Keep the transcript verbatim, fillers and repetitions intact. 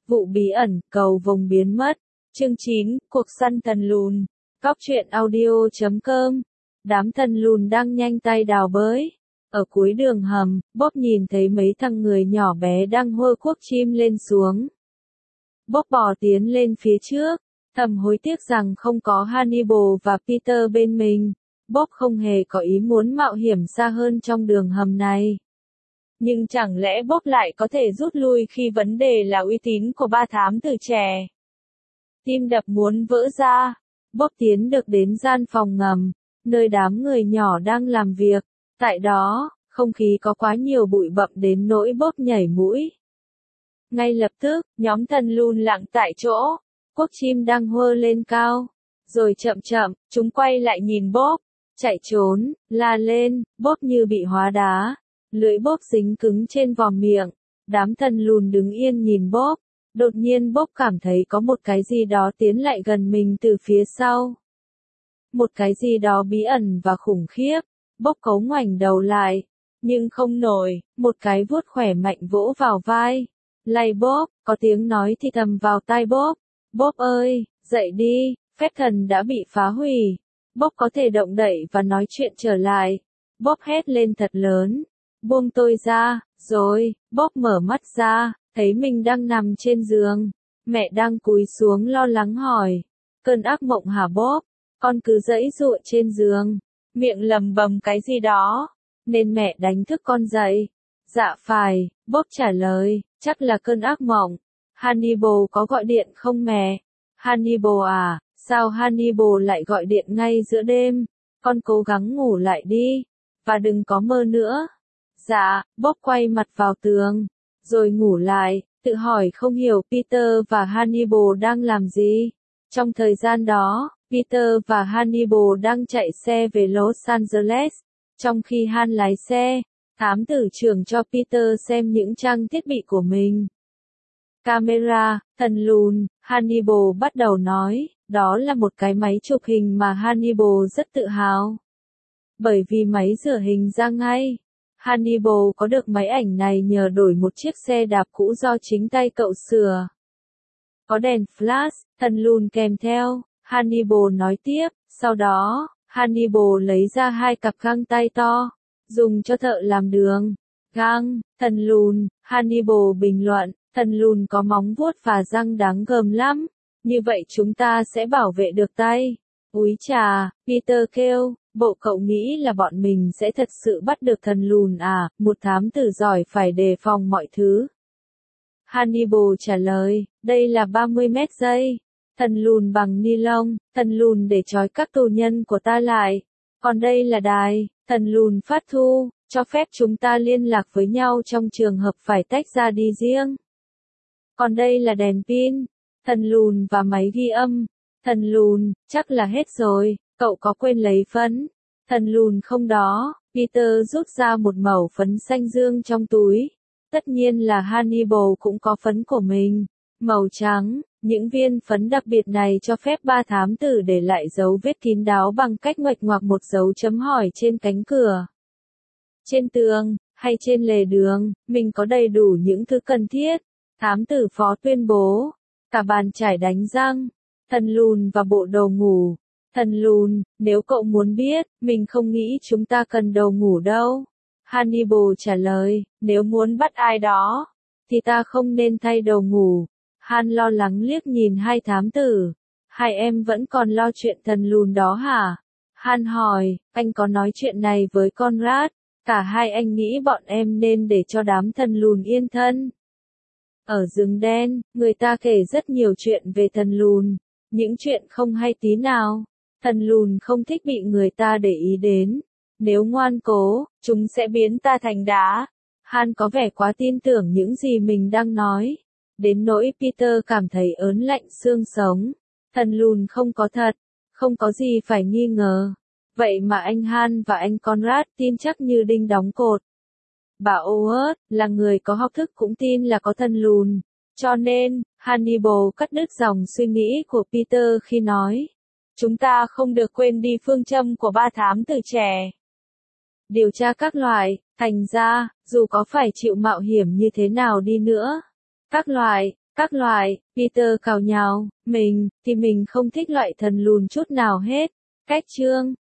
Vụ bí ẩn, cầu vồng biến mất. Chương chín, cuộc săn thần lùn. Cóc truyện audio chấm com. Đám thần lùn đang nhanh tay đào bới. Ở cuối đường hầm, Bob nhìn thấy mấy thằng người nhỏ bé đang hô cuốc chim lên xuống. Bob bò tiến lên phía trước, thầm hối tiếc rằng không có Hannibal và Peter bên mình. Bob không hề có ý muốn mạo hiểm xa hơn trong đường hầm này. Nhưng chẳng lẽ Bob lại có thể rút lui khi vấn đề là uy tín của ba thám tử trẻ? Tim đập muốn vỡ ra, Bob tiến được đến gian phòng ngầm, nơi đám người nhỏ đang làm việc. Tại đó, không khí có quá nhiều bụi bặm đến nỗi Bob nhảy mũi. Ngay lập tức, nhóm thần lùn lặng tại chỗ, cuốc chim đang hô lên cao. Rồi chậm chậm, chúng quay lại nhìn Bob, chạy trốn, la lên, Bob như bị hóa đá. Lưỡi Bob dính cứng trên vòm miệng. Đám thần lùn đứng yên nhìn Bob. Đột nhiên Bob cảm thấy có một cái gì đó tiến lại gần mình từ phía sau. Một cái gì đó bí ẩn và khủng khiếp. Bob cấu ngoảnh đầu lại. Nhưng không nổi, một cái vuốt khỏe mạnh vỗ vào vai. Lạy Bob, có tiếng nói thì thầm vào tai Bob. Bob ơi, dậy đi, phép thần đã bị phá hủy. Bob có thể động đậy và nói chuyện trở lại. Bob hét lên thật lớn. Buông tôi ra, rồi, Bob mở mắt ra, thấy mình đang nằm trên giường. Mẹ đang cúi xuống lo lắng hỏi. Cơn ác mộng hả Bob? Con cứ giãy giụa trên giường, miệng lầm bầm cái gì đó, nên mẹ đánh thức con dậy. Dạ phải, Bob trả lời, chắc là cơn ác mộng. Hannibal có gọi điện không mẹ? Hannibal à, sao Hannibal lại gọi điện ngay giữa đêm? Con cố gắng ngủ lại đi, và đừng có mơ nữa. Dạ, Bob quay mặt vào tường, rồi ngủ lại, tự hỏi không hiểu Peter và Hannibal đang làm gì. Trong thời gian đó, Peter và Hannibal đang chạy xe về Los Angeles. Trong khi Han lái xe, thám tử trưởng cho Peter xem những trang thiết bị của mình. Camera, thần lùn, Hannibal bắt đầu nói, đó là một cái máy chụp hình mà Hannibal rất tự hào. Bởi vì máy rửa hình ra ngay. Hannibal có được máy ảnh này nhờ đổi một chiếc xe đạp cũ do chính tay cậu sửa. Có đèn flash, thần lùn kèm theo, Hannibal nói tiếp, sau đó, Hannibal lấy ra hai cặp găng tay to, dùng cho thợ làm đường. Găng, thần lùn, Hannibal bình luận, thần lùn có móng vuốt và răng đáng gờm lắm, như vậy chúng ta sẽ bảo vệ được tay. Úi chà, Peter kêu. Bộ cậu nghĩ là bọn mình sẽ thật sự bắt được thần lùn à, một thám tử giỏi phải đề phòng mọi thứ. Hannibal trả lời, đây là ba mươi mét dây, thần lùn bằng ni lông, thần lùn để trói các tù nhân của ta lại. Còn đây là đài, thần lùn phát thu, cho phép chúng ta liên lạc với nhau trong trường hợp phải tách ra đi riêng. Còn đây là đèn pin, thần lùn và máy ghi âm. Thần lùn, chắc là hết rồi. Cậu có quên lấy phấn? Thần lùn không đó, Peter rút ra một mẩu phấn xanh dương trong túi. Tất nhiên là Hannibal cũng có phấn của mình. Màu trắng, những viên phấn đặc biệt này cho phép ba thám tử để lại dấu vết kín đáo bằng cách ngoạch ngoạc một dấu chấm hỏi trên cánh cửa. Trên tường, hay trên lề đường, mình có đầy đủ những thứ cần thiết. Thám tử phó tuyên bố. Cả bàn chải đánh răng, thần lùn và bộ đồ ngủ. Thần lùn, nếu cậu muốn biết, mình không nghĩ chúng ta cần đồ ngủ đâu. Hannibal trả lời, nếu muốn bắt ai đó, thì ta không nên thay đồ ngủ. Han lo lắng liếc nhìn hai thám tử. Hai em vẫn còn lo chuyện thần lùn đó hả? Han hỏi, anh có nói chuyện này với Conrad? Cả hai anh nghĩ bọn em nên để cho đám thần lùn yên thân. Ở rừng đen, người ta kể rất nhiều chuyện về thần lùn. Những chuyện không hay tí nào. Thần lùn không thích bị người ta để ý đến. Nếu ngoan cố, chúng sẽ biến ta thành đá. Han có vẻ quá tin tưởng những gì mình đang nói. Đến nỗi Peter cảm thấy ớn lạnh xương sống. Thần lùn không có thật. Không có gì phải nghi ngờ. Vậy mà anh Han và anh Conrad tin chắc như đinh đóng cột. Bà Howard, là người có học thức cũng tin là có thần lùn. Cho nên, Hannibal cắt đứt dòng suy nghĩ của Peter khi nói. Chúng ta không được quên đi phương châm của ba thám tử trẻ. Điều tra các loại, thành ra, dù có phải chịu mạo hiểm như thế nào đi nữa, các loại, Các loại, Peter cào nhào, mình, thì mình không thích loại thần lùn chút nào hết. Cách chương